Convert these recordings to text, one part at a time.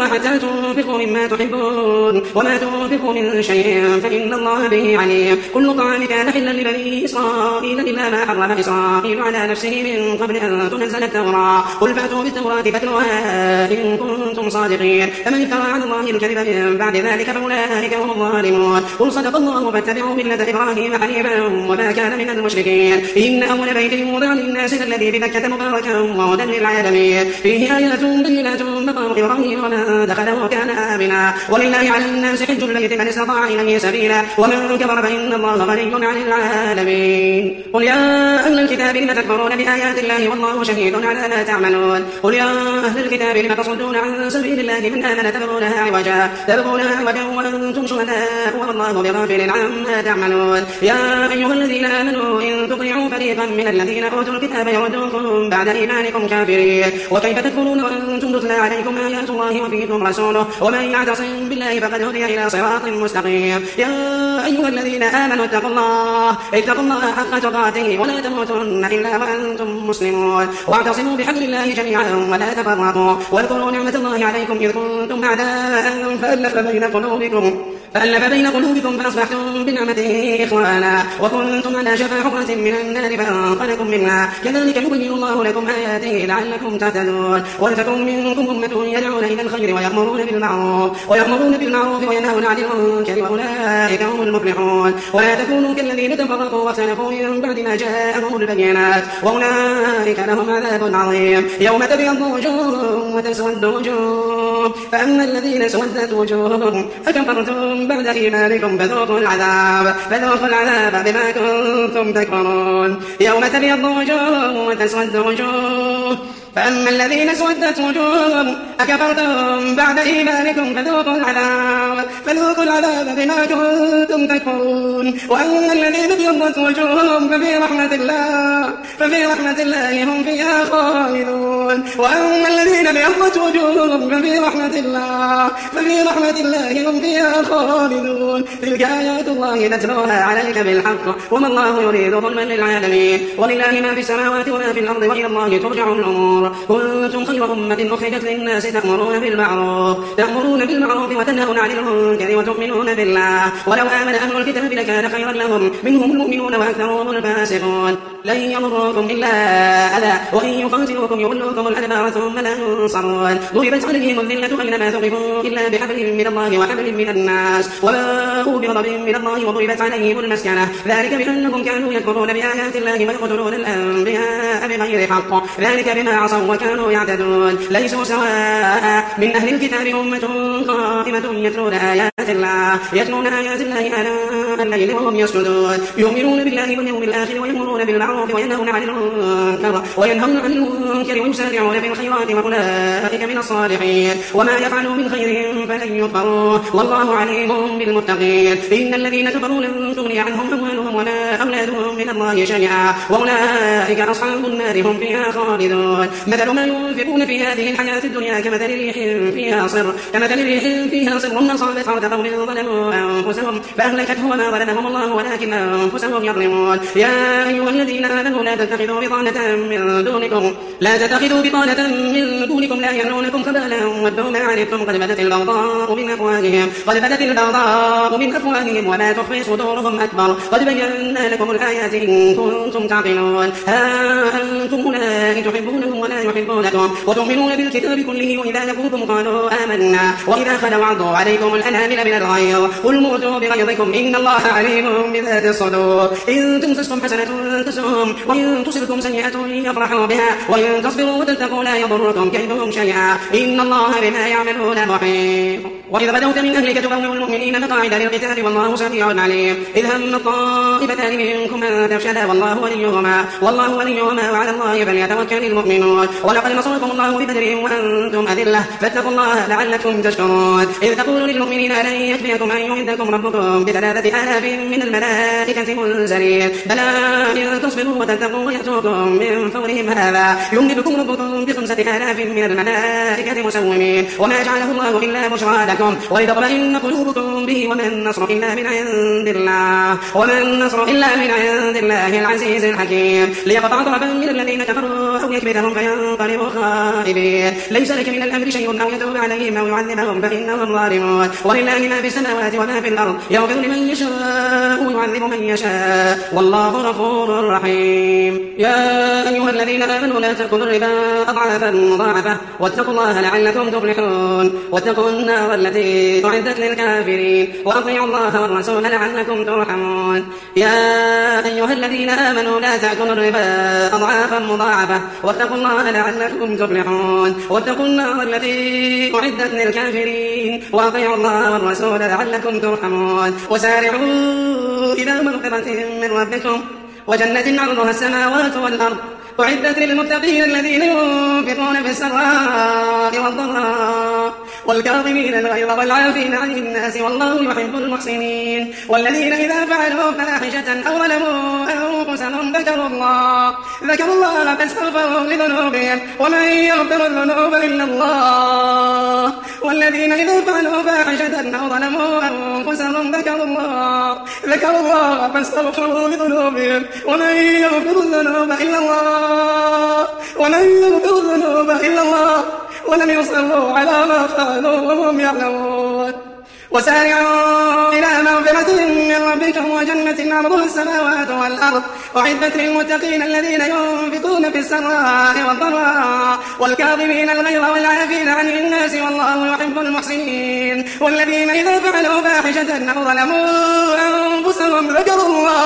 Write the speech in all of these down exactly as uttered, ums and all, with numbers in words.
حتى تنفقوا مما تحبون وما تنفقوا من شيء فإن الله به عليم. كل طعام كان حلا لبني إسرائيل إلا ما حرم إسرائيل على نفسه من قبل أن تنزل التوراة قل فأتوا بالتوراة فاتلوها إن كنتم صادقين. فمن افترى على الله الكذب من بعد ذلك فأولئك هم الظالمون. قل صدق الله فاتبعوا ملة إبراهيم حنيفا وما كان من المشركين. إن أول بيت وضع للناس الذي ببكة مباركا وهدى للعالمين فيه آيات بينات مقام إبراهيم ومن دخله كان آمنا ولله على الناس حج البيت من استطاع إليه سبيلا ومن كفر فإن الله غني عن العالمين. قل يا أهل الكتاب لم تكفرون بآيات الله والله شهيد على ما تعملون. قل يا أهل الكتاب لم تصدون عن سبيل الله من آمن تبغونها عوجا تبغونها عوجا وأنتم شهداء والله بغافل عما تعملون. يا أيها الذين آمنوا إن تطيعوا فريقا من الذين أوتوا الكتاب يردوكم بعد إيمانكم كافرين وكيف تكفرون وأنتم تتلى عليكم آيات الله وفيكم رسوله ومن يعتصم بالله فقد هدي إلى صراط مستقيم. يا أيها الذين آمنوا اتقوا الله اتقوا الله حق تقاته ولا تموتن إلا وأنتم مسلمون واعتصموا بحبل الله جميعا ولا تفرقوا واذكروا نعمة الله عليكم إذ كنتم أعداء فألف بين قلوبكم فألف بين قلوبكم فأصبحتم بنعمته إخوانا وكنتم على شفا حفرة من النار فأنقذكم منها كذلك يبين الله لكم آياته لعلكم تهتدون. ولتكن منكم أمة يدعون إلى الخير ويأمرون بالمعروف ويأمرون بالمعروف وينهون عن المنكر وأولئك هم المفلحون. ولا تكونوا كالذين تفرقوا واختلفوا من بعد ما جاءهم البينات وأولئك لهم عذاب عظيم. يوم تبيض وجوه وتسود وجوه فأما الذين اسودت وجوههم أكفرتم بعد إيمانكم فذوقوا العذاب فذوقوا العذاب بما كنتم تكفرون. يوم تبيض وجوه وتسود وجوه فأما الذين اسودت وجوههم أكفرتم بعد إيمانكم فذوقوا العذاب فذوقوا العذاب بما كنتم تكفرون. وأما الذين ابيضت وجوههم ففي رحمة الله ففي رحمة الله هم فيها خالدون. وأما الذين ابيضت وجوههم ففي رحمة الله ففي رحمة الله هم فيها خالدون. تلك آيات الله نتلوها عليك بالحق وما الله يريد ظلما للعالمين. ولله ما في السماوات وما في الأرض وإلى الله ترجع الأمور. كنتم خير أمة أخرجت للناس تأمرون بالمعروف تأمرون بالمعروف وتنهون عن المنكر وتؤمنون بالله ولو آمن أهل الكتاب لكان خيرا لهم منهم المؤمنون وأكثرهم الفاسقون. لن يضروكم إلا أذى وإن يقاتلوكم يولوكم الأدبار ثم لا ينصرون. ضربت عليهم الذلة أينما ثقفوا إلا بحبل من الله وحبل من الناس وباءوا بغضب من الله وضربت عليهم المسكنة ذلك بأنهم كانوا يكفرون بآيات الله ويقتلون الأنبياء بغير حق ذلك بما عصوا وكانوا يعتدون. ليسوا سواء من أهل الكتاب أمة قائمة يتلون آيات الله يتلون آيات الله آناء الليل وهم يسجدون يؤمنون بالله واليوم الآخر ويأمرون بالمعروف وينهون عن المنكر وينهون عن المنكر ويسارعون في الخيرات وأولئك من الصالحين. وما يفعلوا من خير فلن يكفروه والله عليم بالمتقين. إن الذين كفروا لن تغني عنهم أموالهم ولا أولادهم من الله شيئا وأولئك أصحاب النار هم فيها خالدون. مثل ما ينفقون في هذه الحياة الدنيا كمثل ريح فيها صر كمثل ريح فيها صر أصابت حرث قوم ظلموا أنفسهم فأهلكته وما ظلمهم الله ولكن أنفسهم يظلمون. يا أيها الذين آمنوا لا تتخذوا بطانة من دونكم لا تتخذوا بطانة من دونكم لا يألونكم خبالا ودوا ما عنتم قد بدت البغضاء من أفواههم قد بدت البغضاء من أفواههم وما تخفي صدورهم أكبر قد بينا لكم الآيات إن كنتم تعقلون. ها أنتم أولئك تحبونهم ولا يحبونكم وتؤمنون بالكتاب كله وإذا لقوكم قالوا آمنا وإذا خلوا عضوا عليكم الأنامل من الغيظ قل موتوا بغيظكم إن الله عليم بذات الصدور. إن تمسسكم حسنة تسؤهم وإن تصبكم سيئة يفرحوا بها وإن تصبروا وتتقوا لا يضركم كيدهم شيئا إن الله بما يعملون محيط. وإذا بدوت من أهلك تبوئ المؤمنين مقاعد للقتال والله سميع عليم. إذ هم الطائفتان منكم أن تفشلا والله وليهما والله وليهما وعلى الله فليتوكل المؤمنون. ولقد نصركم الله ببدر وأنتم أذلة فاتقوا الله لعلكم تشكرون. إذ تقول للمؤمنين لن يكفيكم أن يمدكم ربكم بثلاثة آلاف من الملائكة منزلين بلى إن تصبروا وتتقوا ويأتوكم من فورهم هذا يمدكم ربكم بخمسة آلاف من الملائكة مسومين وما جعله الله إلا بشرى لكم لكم ولتطمئن قلوبكم به وما النصر إلا من عند الله وما النصر إلا من عند الله العزيز الحكيم ليقطع طرفا من الذين كفروا أو يكبتهم فينقلبوا خائبين ليس لك من الأمر شيء أو يتوب عليهم أو يعذبهم فإنهم ظالمون ولله ما في السماوات وما في الأرض يغفر لمن يشاء ويعذب من يشاء والله غفور رحيم. يا أيها الذين آمنوا لا تأكلوا الربا أضعافا مضاعفة واتقوا الله لعلكم تفلحون واتقوا النار التي أعدت للكافرين وأطيعوا الله والرسول لعلكم ترحمون. يا أيها الذين آمنوا لا تأكلوا الربا أضعافا مضاعفة واتقوا الله لعلكم تفلحون واتقوا النار التي أعدت للكافرين وأطيعوا الله والرسول لعلكم ترحمون. وسارعوا إلى مغفرة من ربكم وجنة عرضها السماوات والأرض أعدت للمتقين الذين ينفقون في السراء والضراء والكاظمين الغيظ والعافين عن الناس والله يحب المحسنين. والذين إذا فعلوا فاحشة أو ظلموا أنفسهم ذكروا الله ذكروا الله فاستغفروا لذنوبهم ومن يغفر الذنوب إلا الله. والذين إذا فعلوا فاحشة أو ظلموا أنفسهم ذكروا الله ذكروا الله فاستغفروا لذنوبهم ومن يغفر الذنوب إلا الله ومن يغفر الذنوب إلا الله ولم يصروا على ما فعلوا وهم يعلمون. وسارعوا إلى مغفرة من ربكم وجنة عرضها السماوات والأرض أعدت للمتقين الذين ينفقون في السراء والضراء والكاظمين الغيظ والعافين عن الناس والله يحب المحسنين. والذين إذا فعلوا فاحشة أو ظلموا أنفسهم ذكروا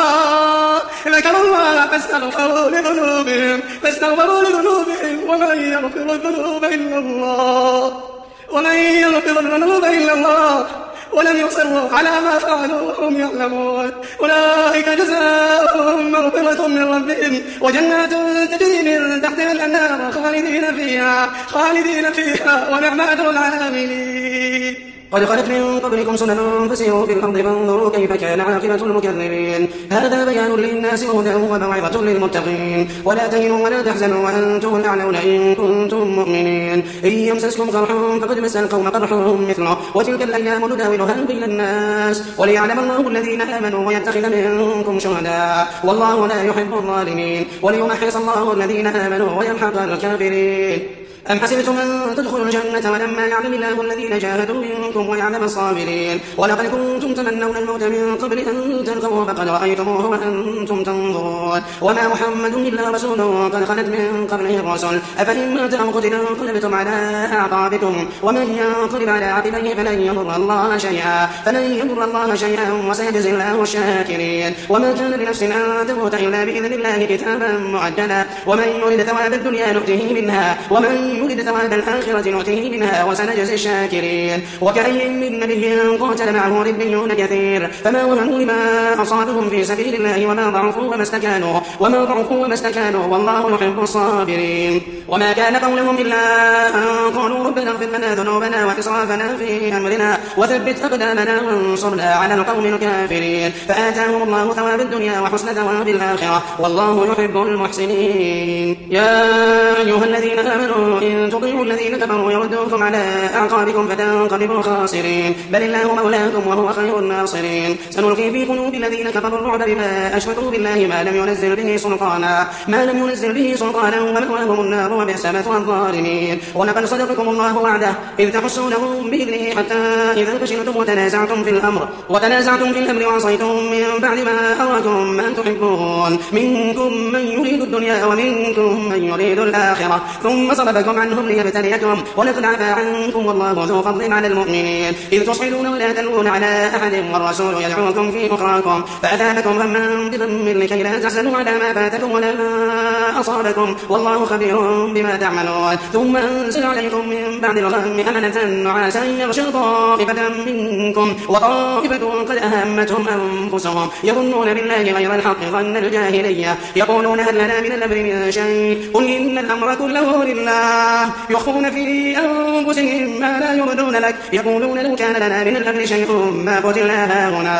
الله ذكروا الله فاستغفروا لذنوبهم فاستغفروا لذنوبهم ومن يغفر الذنوب إلا الله ومن يغفر الذنوب إلا الله ولم يصروا على ما فعلوا وهم يعلمون. أولئك جزاؤهم مغفرة من ربهم وجنات تجري من تحتها الأنهار خالدين فيها خالدين فيها ونعم أجر العاملين. قد خلت من قبلكم سنن فسيروا في الأرض فانظروا كيف كان عاقبة المكذبين. هذا بيان للناس وهدى وموعظة للمتقين. ولا تهنوا ولا تحزنوا وأنتم الأعلون إن كنتم مؤمنين. إن يمسسكم قرح فقد مس القوم قرح مثله وتلك الأيام نداولها بين الناس وليعلم الله الذين آمنوا ويتخذ منكم شهداء والله لا يحب الظالمين وليمحص الله الذين آمنوا ويمحق الكافرين. أم حسبتم أن تدخلوا الجنة ولما يعلم الله الذين جاهدوا منكم ويعلم الصابرين ولقد كنتم تمنون الموت من قبل أن تلقوه فقد رأيتموه وأنتم تنظرون. وما محمد إلا رسول قد خلت من قبله الرسل أفإن مات أو قتل انقلبتم على أعقابكم ومن ينقلب على عقبيه فلن يضر الله شيئا فلن يضر الله شيئا وسيجزي الله الشاكرين. وما كان لنفس أن تموت إلا بإذن الله كتابا معجلا ومن يريد ثواب الدنيا نؤته منها ومن يريد ثواب الآخرة نؤته منها وسنجزي الشاكرين. وكأي من نبي قاتل معه ربيون كثير فما وهنوا لما أصابهم في سبيل الله وما ضعفوا وما استكانوا وما ضعفوا وما استكانوا والله يحب الصابرين. وما كان قولهم إلا أن قالوا ربنا اغفر لنا ذنوبنا وإسرافنا في أمرنا وثبت أقدامنا وانصرنا على القوم الكافرين. فآتاهم الله ثواب الدنيا وحسن ثواب الآخرة والله يحب المحسنين. يا أيها الذين آمنوا إن تطيعوا الذين كفروا يردوكم على أعقابكم فتنقلبوا خاسرين بل الله مولاكم وهو خير الناصرين. سنلقي في قلوب الذين كفروا الرعب بما أشركوا بالله ما لم ينزل به سلطانا ما لم ينزل به سلطانا ومأواهم النار وبئس مثوى الظالمين. ولقد صدقكم الله وعده إذ تحسونهم بإذنه حتى إذا فشلتم وتنازعتم في الأمر وتنازعتم في الأمر وعصيتم من بعد ما أراكم ما تحبون منكم من يريد الدنيا ومنكم من يريد الآخرة ثم صرفكم عنهم ليبتليكم ولقد عفا عنكم والله ذو فضل على المؤمنين. إذ تصعدون ولا تلوون على أحد والرسول يدعوكم في أخراكم فأثابكم غما بغم لكي لا تحزنوا على ما فاتكم ولا ما أصابكم والله خبير بما تعملون. ثم أنزل عليكم من بعد الغم أمنة نعاسا يغشى طائفة منكم وطائفة قد أهمتهم أنفسهم يظنون بالله غير الحق ظن الجاهلية يقولون هل لنا من الأمر من شيء قل إن الأمر كله لله يخفون في أنفسهم ما لا يبدون لك يقولون لو كان لنا من الأمر شيء ما قتلنا هاهنا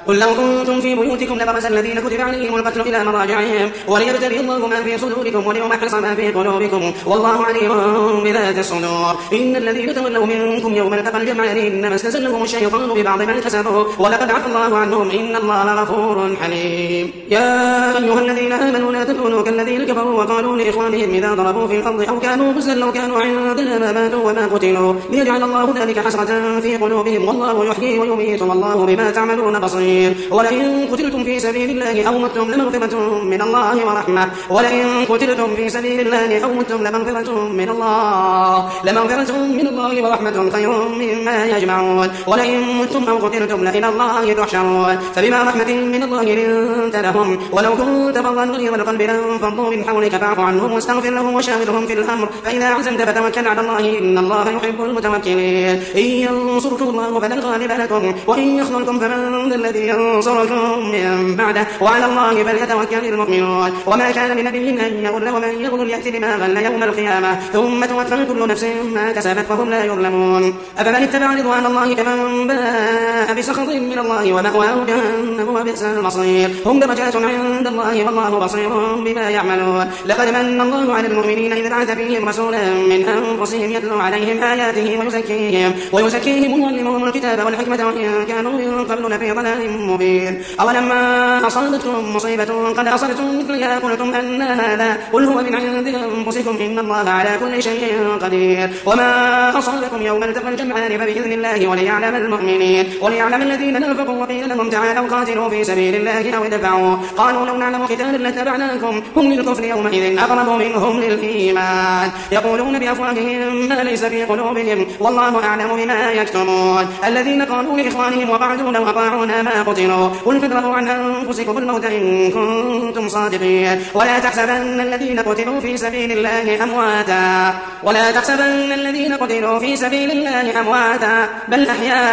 قل لو كنتم في بيوتكم لبرز الذين كتب عليهم القتل إلى مضاجعهم وليبتلي الله ما في صدوركم وليمحص ما في قلوبكم والله عليم بذات الصدور. إن الذين تولوا منكم يوم التقى الجمعان إنما استزلهم الشيطان ببعض ما كسبوا ولقد عفى الله عنهم إن الله غفور حليم. يا أيها الذين آمنوا لا تكونوا كالذين كفروا وقالوا لإخوانهم إذا ضربوا في الأرض أو كانوا غزا لو كانوا عندنا ما ماتوا وما قتلوا ليجعل الله ذلك حسرة في قلوبهم والله يحيي ويميت والله بما تعملون بصير. ولئن قتلتم في سبيل الله أو متم لمغفرة من الله ورحمة ولئن قتلتم في سبيل الله أو متم لمغفرة من الله لمغفرة من الله ورحمة خير مما يجمعون. ولئن متم أو قتلتم لإلى الله تحشرون. فبما رحمة من الله لنت لهم ولو كنت فظا غليظ القلب لانفضوا من حولك فاعف عنهم واستغفر لهم وشاورهم في الأمر فإذا عزمت فتوكل على الله إن الله يحب المتوكلين. إن ينصركم الله فلا غالب لكم وإن يخذلكم فمن ذا الذي ينصركم من بعده وعلى الله فليتوكل المؤمنون. وما كان لنبي أن يغل ومن يغل يأتي بما غل يوم القيامة ثم توفى كل نفس ما كسبت فهم لا يظلمون. أفمن اتبع رضوان الله كمن باء بسخط من الله ومأواه جهنم وبئس المصير. هم درجات عند الله والله بصير بما يعملون. لقد من الله على المؤمنين إذ بعث فيهم رسولا من أنفسهم يتلو عليهم آياته ويزكيهم ويزكيهم ويعلمهم الكتاب والحكمة وإن كانوا من قبل لفي ضلال مبين. أولما أصابتكم مصيبة قد أصبتم مثلها قلتم أن هذا قل هو من عند أنفسكم إن الله على كل شيء قدير. وما أصابكم يوم التقى الجمعان فبإذن الله وليعلم المؤمنين وليعلم الذين نافقوا وقيل لهم تعالوا قاتلوا في سبيل الله أو ادفعوا قالوا لو نعلم قتالا لاتبعناكم هم للكفر يومئذ أقرب منهم للإيمان يقولون بأفواههم ما ليس في قلوبهم والله أعلم بما يكتمون. الذين قالوا لإخوانهم وقعدوا لو أطاعونا ما قتلوا قل فادرءوا عن أنفسكم الموت إن كنتم صادقين. ولا تحسبن الذين قتلوا في سبيل الله أمواتا ولا تحسبن الذين قتلوا في سبيل الله أمواتا بل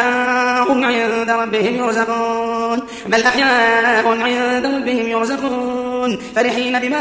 أحياء عند ربهم يرزقون بل أحياء عند ربهم يرزقون فرحين بما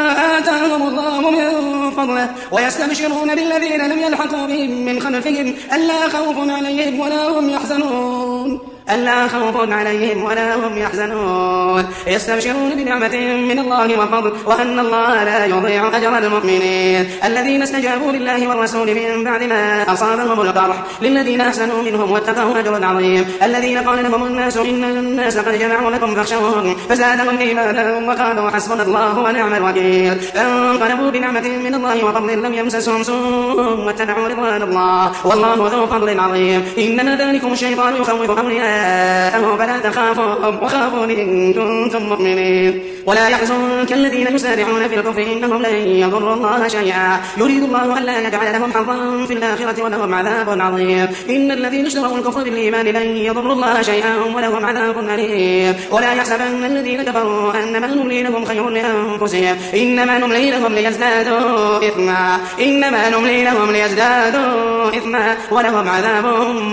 آتاهم الله من فضله ويستبشرون بالذين لم يلحقوا بهم من خلفهم ألا خوف عليهم ولا هم يحزنون ألا خوف عليهم ولا هم يحزنون يستبشرون بنعمة من الله وفضل وأن الله لا يضيع أجر المؤمنين. الذين استجابوا لله والرسول من بعد ما أصابهم القرح للذين أحسنوا منهم واتقوا أجر عظيم. الذين قال لهم الناس إن الناس قد جمعوا لكم فاخشوهم فزادهم إيمانا وقالوا حسبنا الله ونعم الوكيل. فانقلبوا بنعمة من الله وفضل لم يمسسهم سوء واتبعوا رضوان الله والله ذو فضل عظيم. إنما ذلكم الشيطان يخوف أولياءه فلا تخافوا وخافون إن كنتم مؤمنين. ولا يحزنك الذين يسارعون في الكفر إنهم لن يضروا الله شيئا يريد الله ألا يجعل لهم حظا في الآخرة ولهم عذاب عظيم. إن الذين اشتروا الكفر بالإيمان لن يضروا الله شيئا ولهم عذاب أليم. ولا يحسبن الذين كفروا أنما نملي لهم خير لأنفسهم إنما نملي لهم ليزدادوا إثما إنما نملي لهم ليزدادوا إثما ولهم عذاب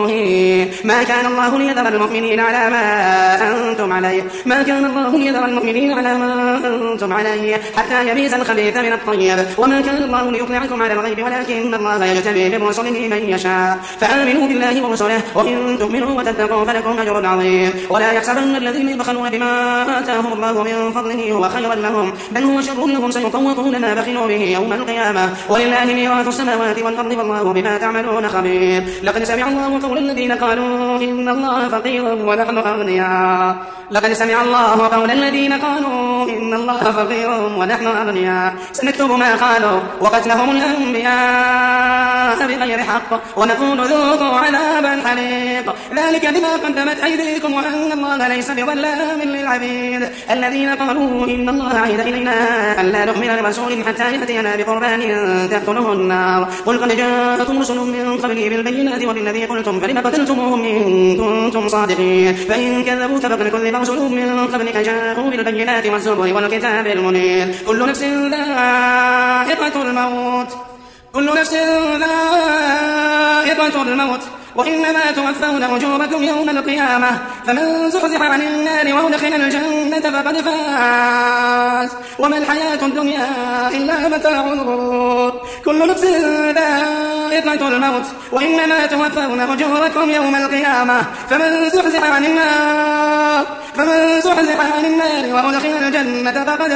مهين. ما كان الله ليذر المؤمنين على ما أنتم عليه ما كان الله ليذر المؤمنين على ما أنتم عليه حتى يميز الخبيث من الطيب وما كان الله ليطلعكم على الغيب ولكن الله يجتبي من رسله من يشاء فآمنوا بالله ورسله وإن تؤمنوا وتتقوا فلكم أجر عظيم. ولا يحسبن الذين يبخلون بما آتاهم الله من فضله هو خيرا لهم بل هو شر لهم سيطوقون ما بخلوا به يوم القيامة ولله ميراث السماوات والأرض والله بما تعملون خبير. لقد سمع الله قول الذين قالوا إن الله فقير ونحن أغنياء لقد سمع الله قول الذين قالوا إن الله فقير ونحن أغنياء سنكتب ما قالوا وقتلهم الأنبياء بغير حق ونقول ذوقوا عذاب الحريق ذلك بما قدمت أيديكم وأن الله ليس بظلام للعبيد. الذين قالوا إن الله عهد إلينا ألا نؤمن لرسول حتى يأتينا بقربان تأكله النار قل قد جاءكم رسل من قبلي بالبينات وبالذي قلتم فلم قتلتموهم إن كنتم صادقين فإن كذبوك فقد كذب رسل من قبلك جاءوا بالبينات والزبر والكتاب المنير. كل نفس ذائقة الموت كل نفس ذائقة الموت وإنما توفون أجوركم يوم القيامة فمن زحزح عن النار وأدخل الجنة فقد فاز وما الحياة الدنيا إلا متاع الغرور. كل نفس ذائقة الموت وإنما توفون أجوركم يوم القيامة فمن زحزح عن النار فمن زحزح عن النار وأدخل الجنة فقد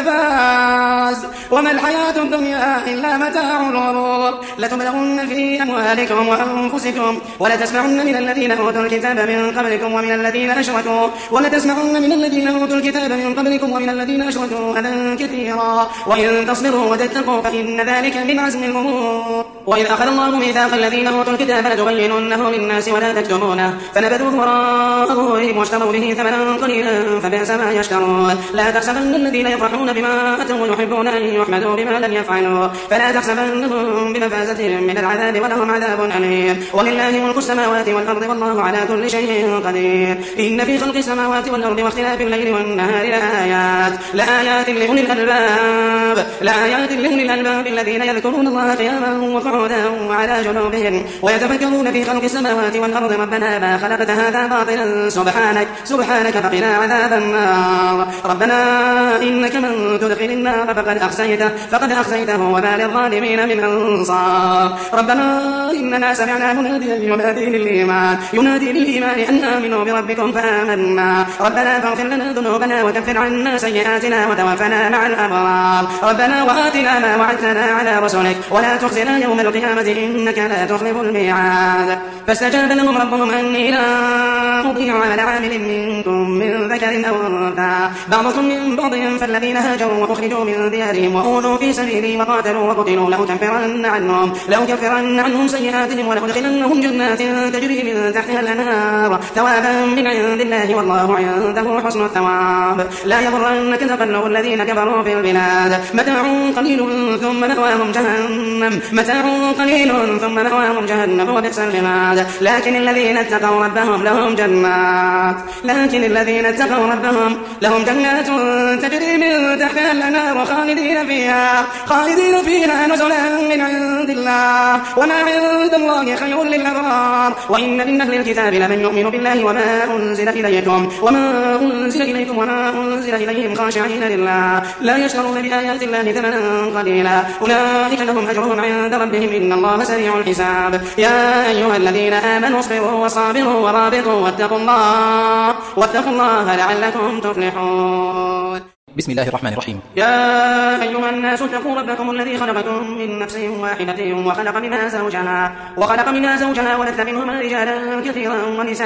فاز وما الحياة الدنيا إلا متاع الغرور لتبلغن في أموالكم وأنفسكم ولتسمعن من الذين أوتوا الكتاب من قبلكم ومن الذين أشركوا ولتسمعن من الذين أوتوا الكتاب من قبلكم ومن الذين أشركوا أذى كثيرا وإن تصبروا وتتقوا فإن ذلك من عزم الأمور وإذ أخذ الله ميثاق الذين أوتوا الكتاب لتبيننه للناس ولا تكتمونه فنبذوه وراء ظهورهم واشتروا به ثمنا قليلا فبئس ما يشترون لا تحسبن الذين يفرحون بما أتوا ويحبون أن يحمدوا بما لم يفعلوا فلا تحسبنهم بمفازة من العذاب ولهم عذاب أليم ولله ملك السماوات والأرض والله على كل شيء قدير إن في خلق السماوات والأرض واختلاف الليل والنهار لآيات لآيات لأولي الألباب لآيات لأولي الألباب الذين يذكرون الله قياما وقعودا وعلى جنوبهم ويتفكرون في خلق السماوات والأرض ربنا ما خلقت هذا باطلا سبحانك سبحانك فقنا عذاب النار ربنا إنك من تدخل النار فقد أخزيته فقد أخزيته وما للظالمين من أنصار ربنا إننا سمعنا مناديا ينادي للإيمان ينادي للإيمان أن آمنوا بربكم فآمنا ربنا فاغفر لنا ذنوبنا وكفر عنا سيئاتنا وتوفنا مع الأبرار ربنا وآتنا ما وعدتنا على رسلك ولا تخزنا يوم القيامة إنك لا تخلف الميعاد فاستجاب لهم ربهم أني لا أضيع عمل عامل منكم من ذكر أو أنثى بعضكم من بعض فالذين هاجروا وأخرجوا من ديارهم وأوذوا في سبيلي وقاتلوا وقتلوا لأكفرن عنهم لأكفرن عنهم سيئاتهم ولأدخلنهم جنات تجري من تحتها الأنهار ثوابا من عند الله والله عنده حسن الثواب لا يغرنك تقلب الذين كفروا في البلاد متاع قليل ثم مأواهم جهنم متاع قليل ثم مأواهم جهنم وبئس المهاد لكن الذين اتقوا ربهم لهم جنات لكن الذين اتقوا ربهم لهم جنات تجري من تحتها الأنهار خالدين فيها خالدين فيها نزلا من عند الله وما عند الله خير للأبرار وإن من أهل الكتاب لمن يؤمن بالله وما أنزل إليكم وما أنزل إليكم وما أنزل إليهم خاشعين لله لا يشترون بآيات الله ثمنا قليلا أولئك لهم أجرهم عند ربهم إن الله سريع الحساب يا أيها الذين آمنوا اصبروا وصابروا ورابطوا واتقوا الله واتقوا الله لعلكم تفلحون بسم الله الرحمن الرحيم يا أيها الناس اتقوا ربكم الذي خلقكم من نفس واحدة وخلق منها زوجها وخلق منها زوجها ولث منهما رجالا كثيرا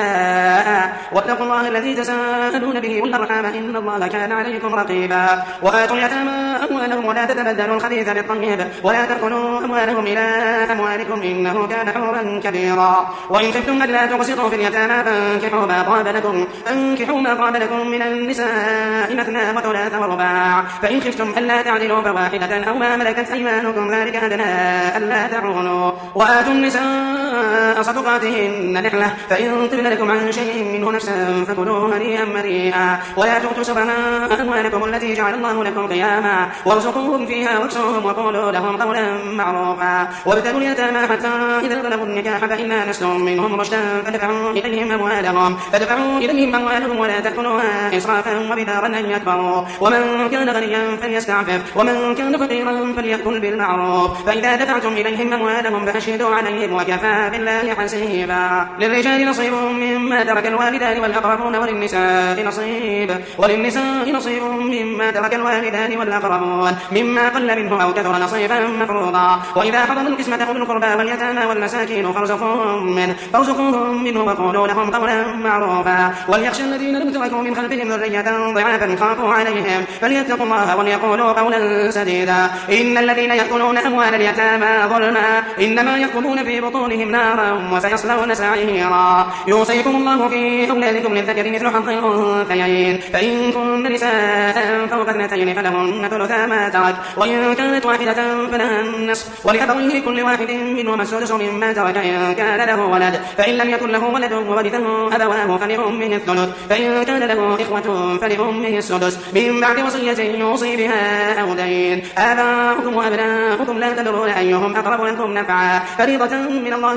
ونساء واتقوا الله الذي تساءلون به والأرحام إن الله كان عليكم رقيبا وآتوا اليتامى أموالهم ولا تتبدلوا الخبيث بالطيب ولا تأكلوا أموالهم إلى أموالكم إنه كان حورا كبيرا وإن خفتم ألا تقسطوا في اليتامى فانكحوا ما طاب لكم فانكحوا ما طاب لكم من النساء مثنى وثلاث ورباع فإن خفتم ألا تعدلوا فواحدة أو ما ملكت أيمانكم ذلك أدنى ألا تعولوا وآتوا النساء صدقاتهن نحلة فإن طبن لكم عن شيء منه نفسا فكلوه هنيئا مريئا ولا تؤتوا سفهاء أموالكم التي جعل الله لكم قياما وارزقوهم فيها واكسوهم وقولوا لهم قولا معروفا وابتلوا اليتامى حتى إذا بلغوا النكاح فإن آنستم منهم رشدا فدفعوا إليهم أموالهم فدفعوا إليهم أموالهم ولا تأكلوها إسرافا وبدارا أن يكبروا ومن كان غنيا فليستعفف ومن كان فقيرا فليأكل بالمعروف فإذا دفعتم إليهم أموالهم فأشهدوا عليهم وكفى بالله حسيبا للرجال نصيب مما ترك الوالدان والأقربون وللنساء نصيب وللنساء نصيب مما ترك الوالدان والأقربون مما قل منه أو كثر نصيبا مفروضا وإذا حضر القسمة أولو القربى واليتامى والمساكين فارزقوهم منه فارزقوهم منه وقولوا لهم قولا معروفا وليخشى الذين لم تركوا من خلفهم ذرية ضعافا خافوا عليهم فليتقوا الله وليقولوا قولا سديدا إن الذين يأكلون أموال اليتامى ظلما إنما يأكلون في بطونهم نارا وسيصلون سعيرا يوصيكم الله في أولادكم للذكر مثل حظ الأنثيين فإن كن نساء فوق اثنتين فلهن ثلثا ما ترك وإن كانت واحدة فلها النصف ولأبويه كل واحد منهما السدس مما ترك إن كان له ولد فإن لم يكن له ولد وورثه أبواه فلأمه الثلث فإن كان له إخوة فلأمه السدس من بعد وصية يوصي بها أو دين آباؤكم وأبناؤكم لا تدرون أيهم أقرب لكم نفعا فريضة من الله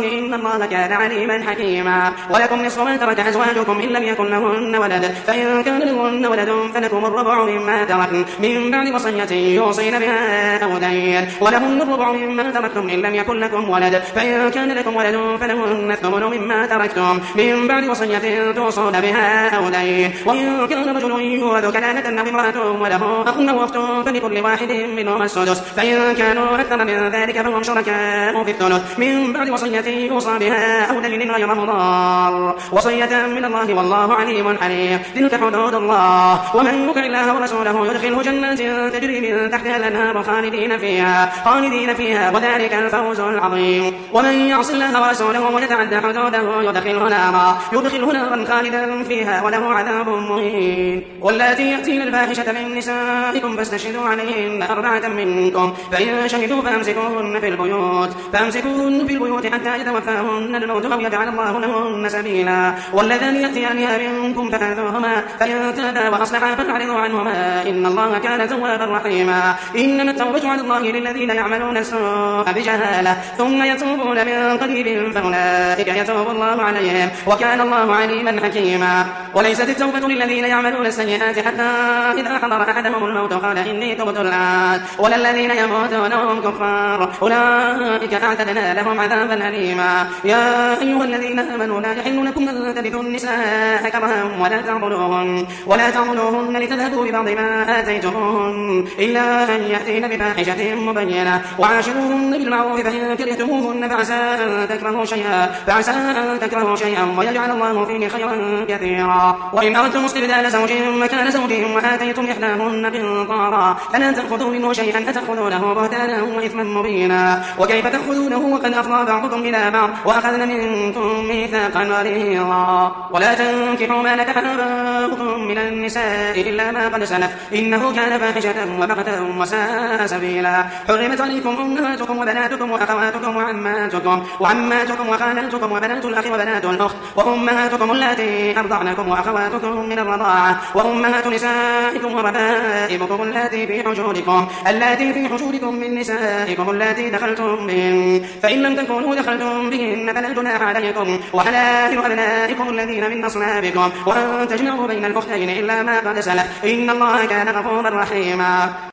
الله إن الله كان عليما حكيما. ولكم نصف ما ترك أزواجكم إن لم يكن لهن ولد، فإن كان لهن ولد فلكم الربع مما تركن من بعد وصية يوصين بها أو دين، ولهن الربع مما تركتم إن لم يكن لكم ولد، فإن كان لكم ولد فلهن الثمن مما تركتم من بعد وصية توصون بها أو دين. وإن كان رجل يورث كلالة أو امرأة وله أخ أو أخت فلكل واحد منهما السدس، فإن كانوا أكثر من ذلك فهم شركاء في الثلث من بعد وصية يوصى بها أو دين غير مضار، وصية من الله والله عليم حليم. تلك حدود الله، ومن يطع الله ورسوله يدخله جنات تجري من تحتها الأنهار خالدين فيها خالدين فيها وذلك الفوز العظيم. ومن يعص الله ورسوله ويتعدى حدوده يدخله نارا يدخله نارا خالدا فيها وله عذاب مهين. واللاتي يأتين الفاحشة من نسائكم فاستشهدوا عليهن أربعة منكم، فإن شهدوا فأمسكوهن في البيوت فأمسكوهن في البيوت حتى يتوفاهن الموت أو يجعل الله لهن سبيلا. واللذان يأتيانها منكم فآذوهما، فإن تابا وأصلحا فأعرضوا عنهما إن الله كان توابا رحيما. إنما التوبة على الله للذين يعملون السوء بجهالة ثم يتوبون من قريب فأولئك يتوب الله عليهم وكان الله عليما حكيما. وليست التوبة للذين يعملون السيئات حتى إذا حضر أحدهم الموت قال إني تبت الآن، ولا الذين يموتون وهم كفار أولئك أعتدنا لهم عذابا أليما. يا أيها الذين آمنوا لا يحل لكم أن ترثوا النساء كرها ولا تعضلوهن ولا تعضلوهن لتذهبوا ببعض ما آتيتموهن إلا أن يأتين بفاحشة مبينة، وعاشروهن بالمعروف فإن كرهتموهن فعسى أن تكرهوا شيئا فعسى أن تكرهوا شيئا ويجعل الله فيه خيرا كثيرا. وإن أردتم استبدال زوج مكان زوج وآتيتم إحداهن قنطارا فلا تأخذوا منه شيئا أتأخذونه بهتانا وإثما مبينا. وكيف تأخذونه وقد أفضى بعضكم إلى بعض وأخذن منكم ميثاقا غليظا. ولا تنكحوا ما نكح آباؤكم من النساء إلا ما قد سلف إنه كان فاحشة ومقتا وساء سبيلا. حرمت عليكم أمهاتكم وبناتكم وأخواتكم وعماتكم وعماتكم وخالاتكم وبنات الأخ وبنات الأخت وأمهاتكم اللاتي أرضعنكم وأخواتكم من الرضاعة وأمهات نسائكم وربائبكم اللاتي في حجوركم اللاتي في حجوركم من نسائكم اللاتي دخلتم بهن، فإن لم تكونوا دخلتم بهن فلا جناح عليكم وحلائل أبنائكم الذين من أصلابكم وأن تجمعوا بين الأختين إلا ما قد سلف إن الله كان غفورا رحيما.